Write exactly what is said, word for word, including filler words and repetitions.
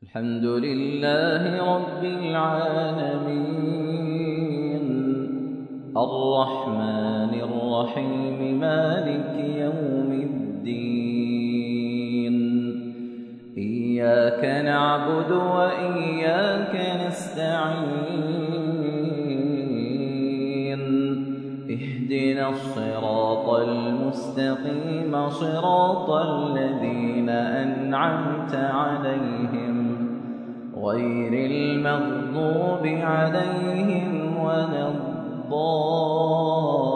الحمد لله رب العالمين الرحمن الرحيم مالك يوم الدين إياك نعبد وإياك نستعين اهدنا الصراط المستقيم صراط الذين أنعمت عليهم غير المغضوب عليهم ولا الضالين